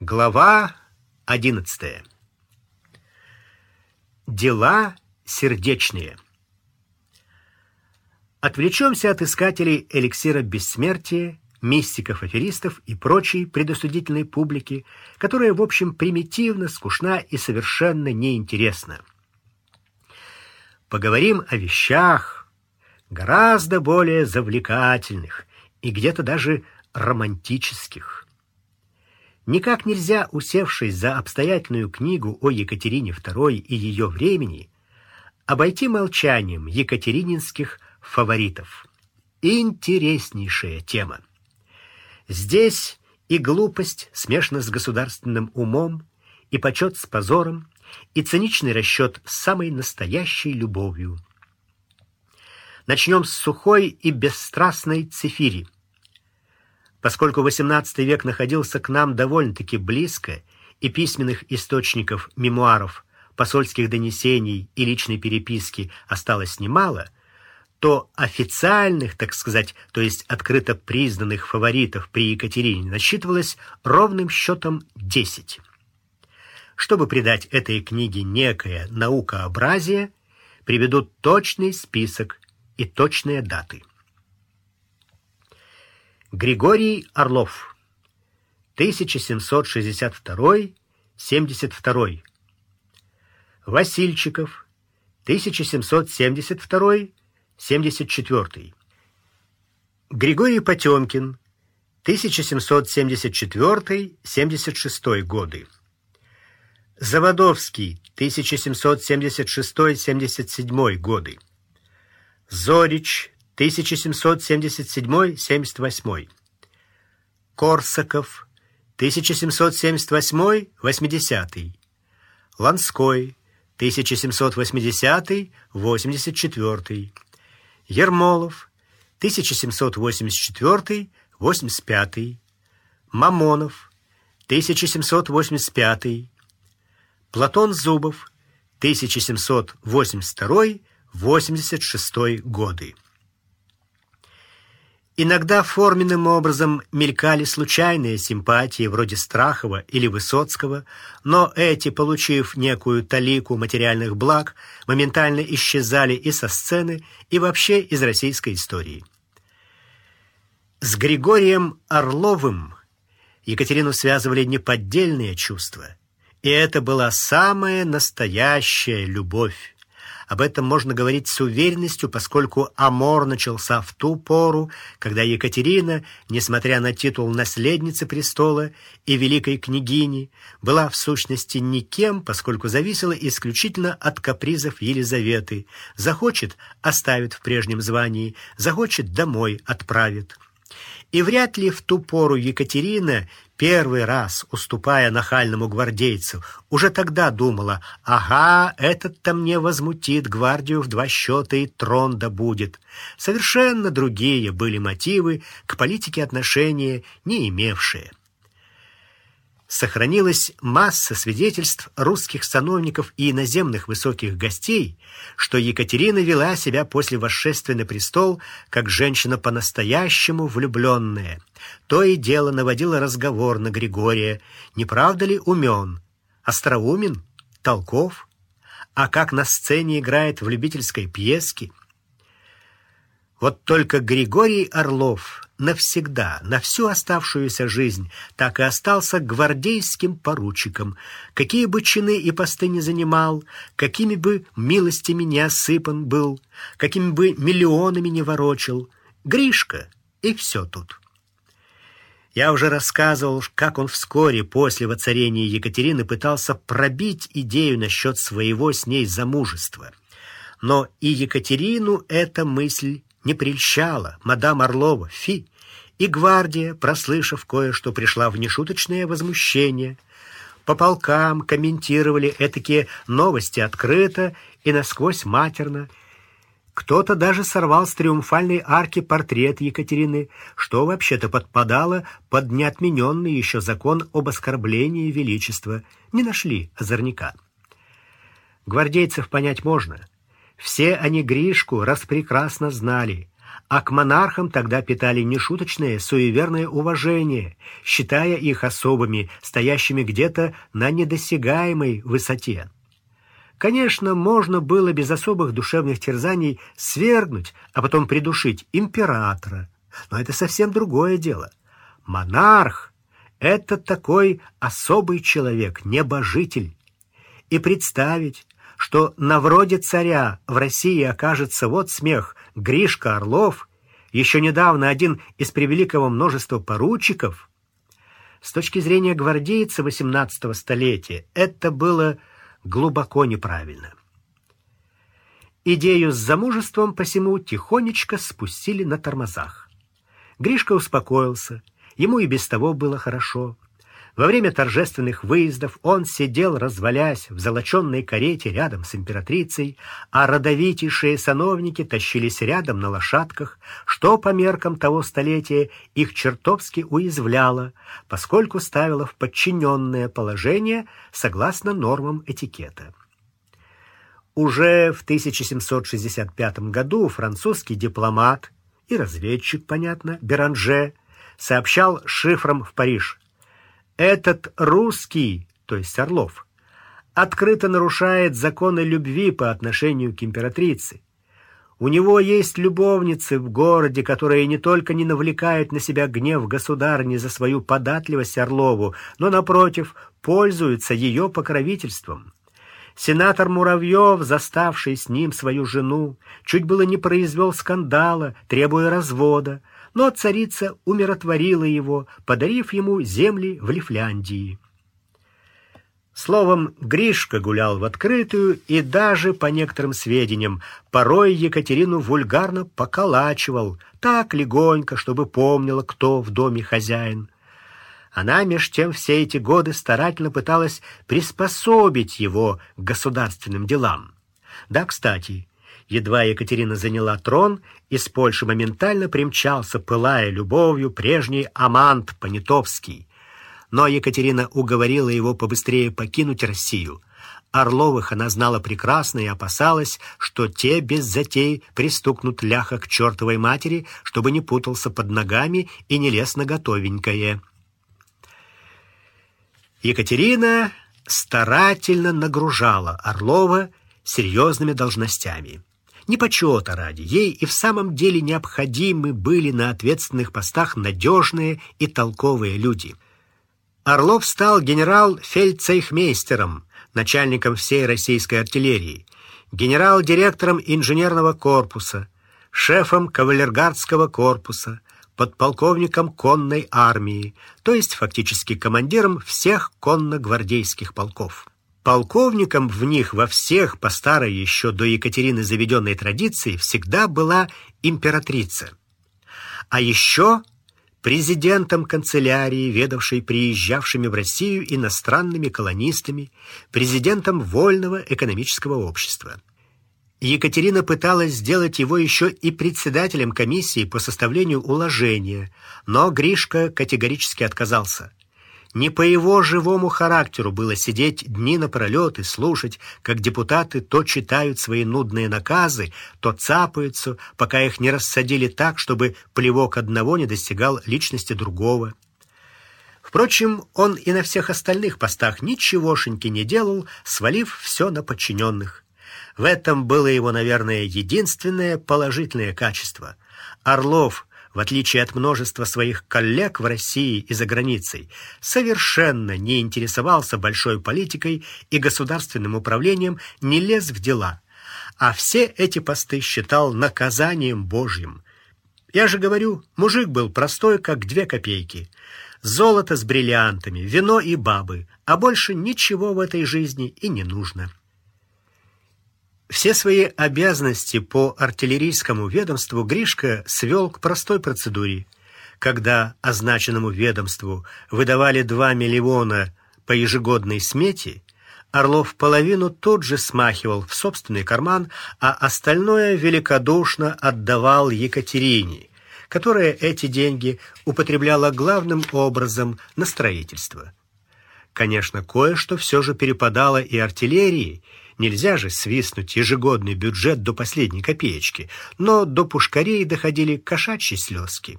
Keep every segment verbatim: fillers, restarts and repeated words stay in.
Глава одиннадцатая. Дела сердечные. Отвлечемся от искателей эликсира бессмертия, мистиков, аферистов и прочей предосудительной публики, которая, в общем, примитивна, скучна и совершенно неинтересна. Поговорим о вещах гораздо более завлекательных и где-то даже романтических. Никак нельзя, усевшись за обстоятельную книгу о Екатерине второй и ее времени, обойти молчанием екатерининских фаворитов. Интереснейшая тема. Здесь и глупость смешана с государственным умом, и почет с позором, и циничный расчет с самой настоящей любовью. Начнем с сухой и бесстрастной Цифири. Поскольку восемнадцатый век находился к нам довольно-таки близко, и письменных источников, мемуаров, посольских донесений и личной переписки осталось немало, то официальных, так сказать, то есть открыто признанных фаворитов при Екатерине насчитывалось ровным счетом десять. Чтобы придать этой книге некое наукообразие, приведу точный список и точные даты. Григорий Орлов, тысяча семьсот шестьдесят второй — семьдесят второй. Васильчиков, тысяча семьсот семьдесят второй — семьдесят четвёртый. Григорий Потёмкин, тысяча семьсот семьдесят четвёртый — семьдесят шестой годы. Заводовский, тысяча семьсот семьдесят шестой — семьдесят седьмой годы. Зорич, тысяча семьсот семьдесят седьмой — семьдесят восьмой. Корсаков, тысяча семьсот семьдесят восьмой — восьмидесятый. Ланской, тысяча семьсот восьмидесятый — восемьдесят четвёртый. Ермолов, тысяча семьсот восемьдесят четвёртый — восемьдесят пятый. Мамонов, тысяча семьсот восемьдесят пятый. Платон Зубов, тысяча семьсот восемьдесят второй — восемьдесят шестой годы. Иногда форменным образом мелькали случайные симпатии вроде Страхова или Высоцкого, но эти, получив некую талику материальных благ, моментально исчезали и со сцены, и вообще из российской истории. С Григорием Орловым Екатерину связывали неподдельные чувства, и это была самая настоящая любовь. Об этом можно говорить с уверенностью, поскольку амор начался в ту пору, когда Екатерина, несмотря на титул наследницы престола и великой княгини, была в сущности никем, поскольку зависела исключительно от капризов Елизаветы. Захочет — оставит в прежнем звании, захочет — домой отправит. И вряд ли в ту пору Екатерина, первый раз уступая нахальному гвардейцу, уже тогда думала: ага, этот-то мне возмутит гвардию в два счета и трон добудет. Совершенно другие были мотивы, к политике отношения не имевшие. Сохранилась масса свидетельств русских сановников и иноземных высоких гостей, что Екатерина вела себя после восшествия на престол как женщина по-настоящему влюбленная. То и дело наводила разговор на Григория, не правда ли умен, остроумен, толков, а как на сцене играет в любительской пьеске. Вот только Григорий Орлов навсегда, на всю оставшуюся жизнь, так и остался гвардейским поручиком. Какие бы чины и посты ни занимал, какими бы милостями не осыпан был, какими бы миллионами не ворочил, Гришка, и все тут. Я уже рассказывал, как он вскоре после воцарения Екатерины пытался пробить идею насчет своего с ней замужества. Но и Екатерину эта мысль не прельщала. Мадам Орлова, фи! И гвардия, прослышав кое-что, пришла в нешуточное возмущение. По полкам комментировали этакие новости открыто и насквозь матерно. Кто-то даже сорвал с триумфальной арки портрет Екатерины, что вообще-то подпадало под неотмененный еще закон об оскорблении величества. Не нашли озорника. Гвардейцев понять можно. Все они Гришку распрекрасно знали, а к монархам тогда питали нешуточное суеверное уважение, считая их особами, стоящими где-то на недосягаемой высоте. Конечно, можно было без особых душевных терзаний свергнуть, а потом придушить императора, но это совсем другое дело. Монарх — это такой особый человек, небожитель. И представить, что на вроде царя в России окажется, вот смех, Гришка Орлов, еще недавно один из превеликого множества поручиков. С точки зрения гвардейца восемнадцатого столетия это было глубоко неправильно. Идею с замужеством посему тихонечко спустили на тормозах. Гришка успокоился, ему и без того было хорошо. Во время торжественных выездов он сидел, развалясь в золоченной карете рядом с императрицей, а родовитейшие сановники тащились рядом на лошадках, что по меркам того столетия их чертовски уязвляло, поскольку ставило в подчиненное положение согласно нормам этикета. Уже в тысяча семьсот шестьдесят пятом году французский дипломат и разведчик, понятно, Беранже, сообщал шифром в Париж: «Этот русский, то есть Орлов, открыто нарушает законы любви по отношению к императрице. У него есть любовницы в городе, которые не только не навлекают на себя гнев государыни за свою податливость Орлову, но, напротив, пользуются ее покровительством. Сенатор Муравьев, заставший с ним свою жену, чуть было не произвел скандала, требуя развода, но царица умиротворила его, подарив ему земли в Лифляндии». Словом, Гришка гулял в открытую и даже, по некоторым сведениям, порой Екатерину вульгарно поколачивал, так легонько, чтобы помнила, кто в доме хозяин. Она меж тем все эти годы старательно пыталась приспособить его к государственным делам. Да, кстати, едва Екатерина заняла трон, из Польши моментально примчался, пылая любовью, прежний амант Понятовский. Но Екатерина уговорила его побыстрее покинуть Россию. Орловых она знала прекрасно и опасалась, что те без затей пристукнут ляха к чертовой матери, чтобы не путался под ногами и не лез на готовенькое. Екатерина старательно нагружала Орлова серьезными должностями. Не почета ради, ей и в самом деле необходимы были на ответственных постах надежные и толковые люди. Орлов стал генерал-фельдцейхмейстером, начальником всей российской артиллерии, генерал-директором инженерного корпуса, шефом кавалергардского корпуса, подполковником конной армии, то есть фактически командиром всех конно-гвардейских полков. Полковником в них во всех по старой еще до Екатерины заведенной традиции всегда была императрица. А еще президентом канцелярии, ведавшей приезжавшими в Россию иностранными колонистами, президентом Вольного экономического общества. Екатерина пыталась сделать его еще и председателем комиссии по составлению уложения, но Гришка категорически отказался. Не по его живому характеру было сидеть дни напролет и слушать, как депутаты то читают свои нудные наказы, то цапаются, пока их не рассадили так, чтобы плевок одного не достигал личности другого. Впрочем, он и на всех остальных постах ничегошеньки не делал, свалив все на подчиненных. В этом было его, наверное, единственное положительное качество. Орлов, в отличие от множества своих коллег в России и за границей, совершенно не интересовался большой политикой и государственным управлением, не лез в дела, а все эти посты считал наказанием Божьим. Я же говорю, мужик был простой, как две копейки. Золото с бриллиантами, вино и бабы, а больше ничего в этой жизни и не нужно. Все свои обязанности по артиллерийскому ведомству Гришка свел к простой процедуре. Когда означенному ведомству выдавали два миллиона по ежегодной смете, Орлов половину тут же смахивал в собственный карман, а остальное великодушно отдавал Екатерине, которая эти деньги употребляла главным образом на строительство. Конечно, кое-что все же перепадало и артиллерии, Нельзя же свистнуть ежегодный бюджет до последней копеечки, но до пушкарей доходили кошачьи слезки.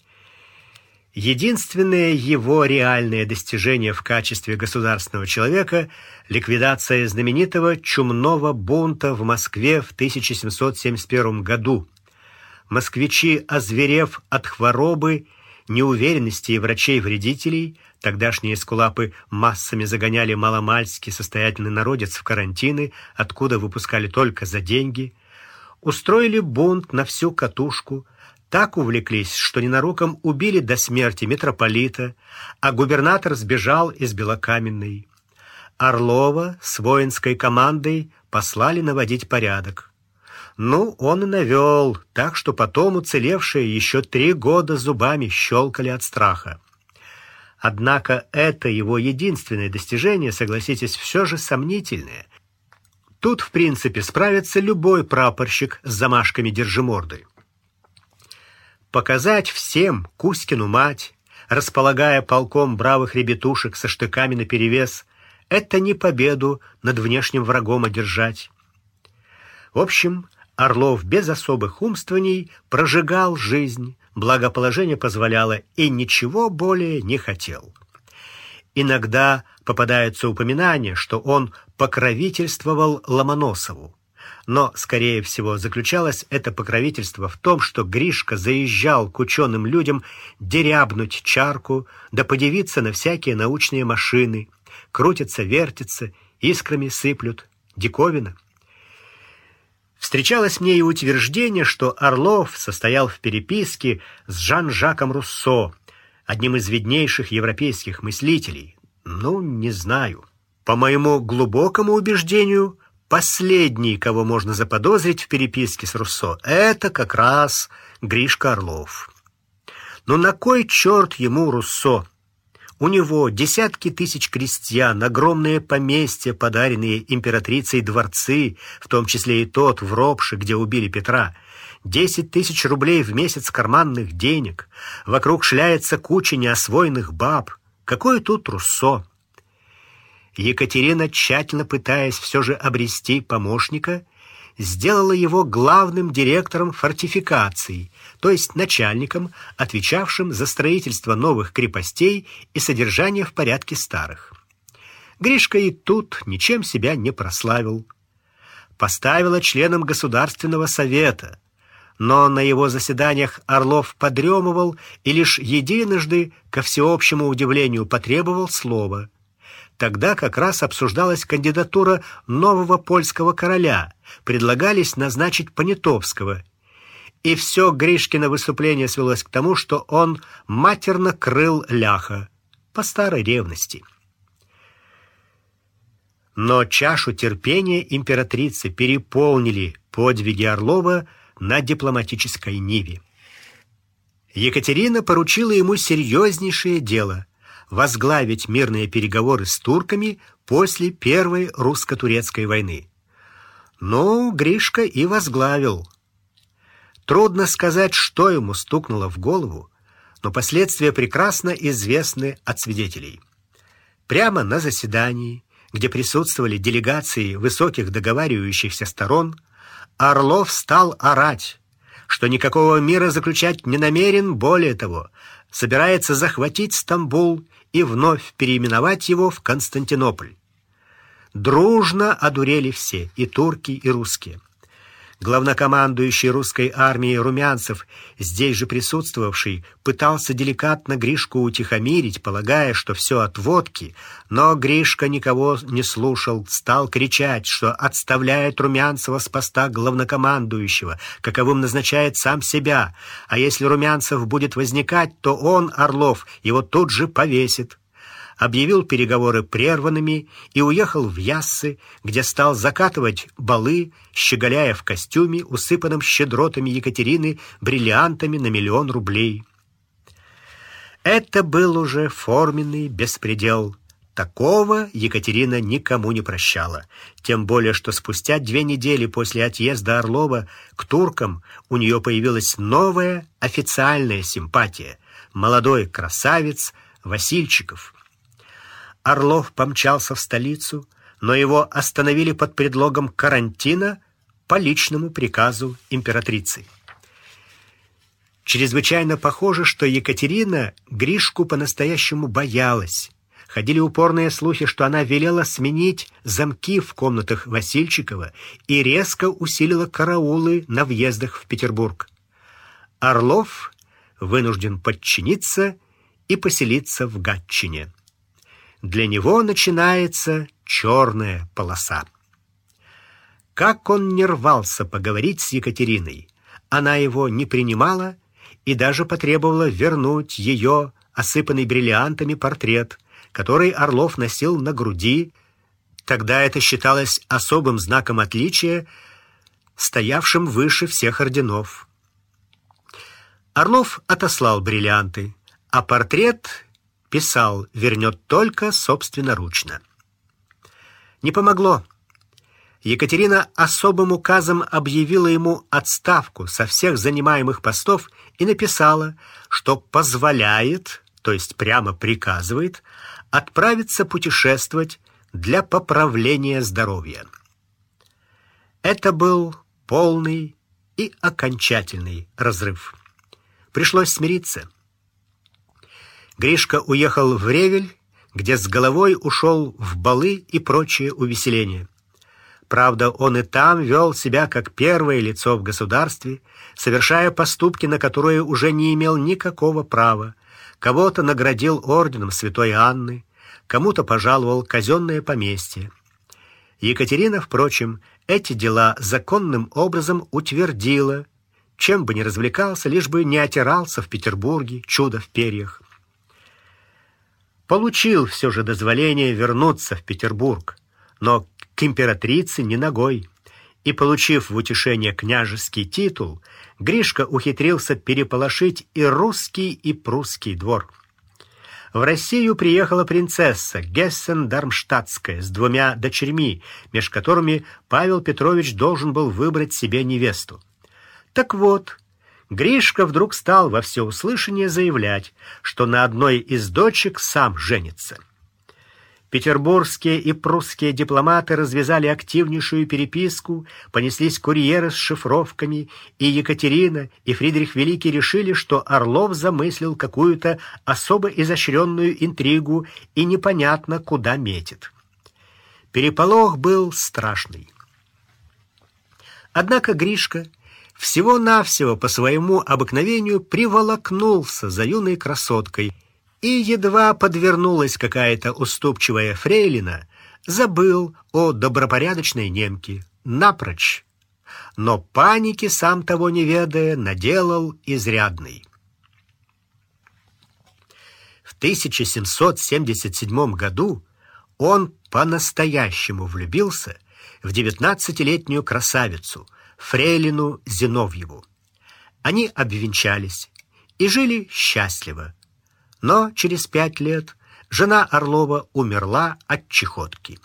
Единственное его реальное достижение в качестве государственного человека — ликвидация знаменитого чумного бунта в Москве в тысяча семьсот семьдесят первом году. Москвичи, озверев от хворобы, неуверенности врачей-вредителей, тогдашние эскулапы массами загоняли маломальски состоятельный народец в карантины, откуда выпускали только за деньги, устроили бунт на всю катушку, так увлеклись, что ненароком убили до смерти митрополита, а губернатор сбежал из Белокаменной. Орлова с воинской командой послали наводить порядок. Ну, он и навел, так что потом уцелевшие еще три года зубами щелкали от страха. Однако это его единственное достижение, согласитесь, все же сомнительное. Тут, в принципе, справится любой прапорщик с замашками держиморды. Показать всем Кузькину мать, располагая полком бравых ребятушек со штыками наперевес, это не победу над внешним врагом одержать. В общем, Орлов без особых умствований прожигал жизнь, благоположение позволяло, и ничего более не хотел. Иногда попадаются упоминания, что он покровительствовал Ломоносову. Но, скорее всего, заключалось это покровительство в том, что Гришка заезжал к ученым людям дерябнуть чарку, да подивиться на всякие научные машины. Крутятся, вертятся, искрами сыплют. Диковина. Встречалось мне и утверждение, что Орлов состоял в переписке с Жан-Жаком Руссо, одним из виднейших европейских мыслителей. Ну, не знаю. По моему глубокому убеждению, последний, кого можно заподозрить в переписке с Руссо, это как раз Гришка Орлов. Но на кой черт ему Руссо? У него десятки тысяч крестьян, огромные поместья, подаренные императрицей дворцы, в том числе и тот в Ропше, где убили Петра, десять тысяч рублей в месяц карманных денег, вокруг шляется куча неосвоенных баб. Какое тут Руссо? Екатерина, тщательно пытаясь все же обрести помощника, сделала его главным директором фортификаций, то есть начальником, отвечавшим за строительство новых крепостей и содержание в порядке старых. Гришка и тут ничем себя не прославил. Поставила членом Государственного совета, но на его заседаниях Орлов подремывал и лишь единожды, ко всеобщему удивлению, потребовал слова. Тогда как раз обсуждалась кандидатура нового польского короля, предлагались назначить Понятовского. И все Гришкино выступление свелось к тому, что он матерно крыл ляха по старой ревности. Но чашу терпения императрицы переполнили подвиги Орлова на дипломатической ниве. Екатерина поручила ему серьезнейшее дело — возглавить мирные переговоры с турками после Первой русско-турецкой войны. Ну, Гришка и возглавил. Трудно сказать, что ему стукнуло в голову, но последствия прекрасно известны от свидетелей. Прямо на заседании, где присутствовали делегации высоких договаривающихся сторон, Орлов стал орать, что никакого мира заключать не намерен, более того, собирается захватить Стамбул и вновь переименовать его в Константинополь. Дружно одурели все, и турки, и русские. Главнокомандующий русской армией Румянцев, здесь же присутствовавший, пытался деликатно Гришку утихомирить, полагая, что все от водки, но Гришка никого не слушал, стал кричать, что отставляет Румянцева с поста главнокомандующего, каковым назначает сам себя, а если Румянцев будет возникать, то он, Орлов, его тут же повесит. Объявил переговоры прерванными и уехал в Яссы, где стал закатывать балы, щеголяя в костюме, усыпанном щедротами Екатерины, бриллиантами на миллион рублей. Это был уже форменный беспредел. Такого Екатерина никому не прощала. Тем более, что спустя две недели после отъезда Орлова к туркам у нее появилась новая официальная симпатия — молодой красавец Васильчиков. Орлов помчался в столицу, но его остановили под предлогом карантина по личному приказу императрицы. Чрезвычайно похоже, что Екатерина Гришку по-настоящему боялась. Ходили упорные слухи, что она велела сменить замки в комнатах Васильчикова и резко усилила караулы на въездах в Петербург. Орлов вынужден подчиниться и поселиться в Гатчине. Для него начинается черная полоса. Как он не рвался поговорить с Екатериной, она его не принимала и даже потребовала вернуть ее осыпанный бриллиантами портрет, который Орлов носил на груди. Тогда это считалось особым знаком отличия, стоявшим выше всех орденов. Орлов отослал бриллианты, а портрет, писал, вернет только собственноручно. Не помогло. Екатерина особым указом объявила ему отставку со всех занимаемых постов и написала, что позволяет, то есть прямо приказывает, отправиться путешествовать для поправления здоровья. Это был полный и окончательный разрыв. Пришлось смириться. Гришка уехал в Ревель, где с головой ушел в балы и прочие увеселения. Правда, он и там вел себя как первое лицо в государстве, совершая поступки, на которые уже не имел никакого права. Кого-то наградил орденом Святой Анны, кому-то пожаловал казенное поместье. Екатерина, впрочем, эти дела законным образом утвердила, чем бы ни развлекался, лишь бы не отирался в Петербурге, чудо в перьях. Получил все же дозволение вернуться в Петербург, но к императрице не ногой, и, получив в утешение княжеский титул, Гришка ухитрился переполошить и русский, и прусский двор. В Россию приехала принцесса Гессен-Дармштадтская с двумя дочерьми, меж которыми Павел Петрович должен был выбрать себе невесту. Так вот, Гришка вдруг стал во всеуслышание заявлять, что на одной из дочек сам женится. Петербургские и прусские дипломаты развязали активнейшую переписку, понеслись курьеры с шифровками, и Екатерина, и Фридрих Великий решили, что Орлов замыслил какую-то особо изощренную интригу и непонятно куда метит. Переполох был страшный. Однако Гришка всего-навсего по своему обыкновению приволокнулся за юной красоткой, и едва подвернулась какая-то уступчивая фрейлина, забыл о добропорядочной немке напрочь, но паники, сам того не ведая, наделал изрядный. В тысяча семьсот семьдесят седьмом году он по-настоящему влюбился в девятнадцатилетнюю красавицу, фрейлину Зиновьеву. Они обвенчались и жили счастливо. Но через пять лет жена Орлова умерла от чехотки.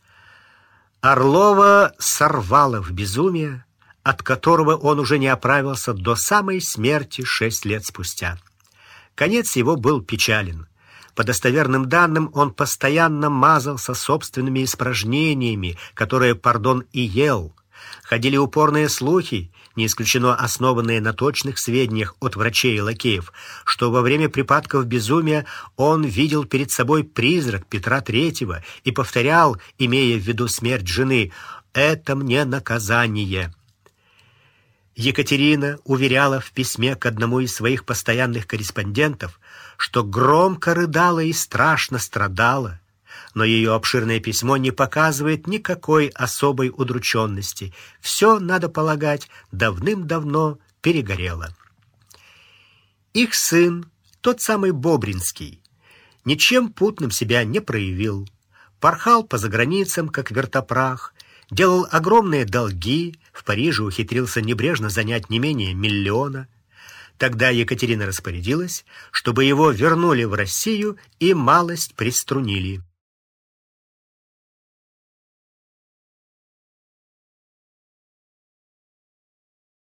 Орлова сорвало в безумие, от которого он уже не оправился до самой смерти шесть лет спустя. Конец его был печален. По достоверным данным, он постоянно мазался собственными испражнениями, которые, пардон, и ел. Ходили упорные слухи, не исключено основанные на точных сведениях от врачей и лакеев, что во время припадков безумия он видел перед собой призрак Петра Третьего и повторял, имея в виду смерть жены: «Это мне наказание». Екатерина уверяла в письме к одному из своих постоянных корреспондентов, что громко рыдала и страшно страдала, но ее обширное письмо не показывает никакой особой удрученности. Все, надо полагать, давным-давно перегорело. Их сын, тот самый Бобринский, ничем путным себя не проявил, порхал по заграницам, как вертопрах, делал огромные долги, в Париже ухитрился небрежно занять не менее миллиона. Тогда Екатерина распорядилась, чтобы его вернули в Россию и малость приструнили.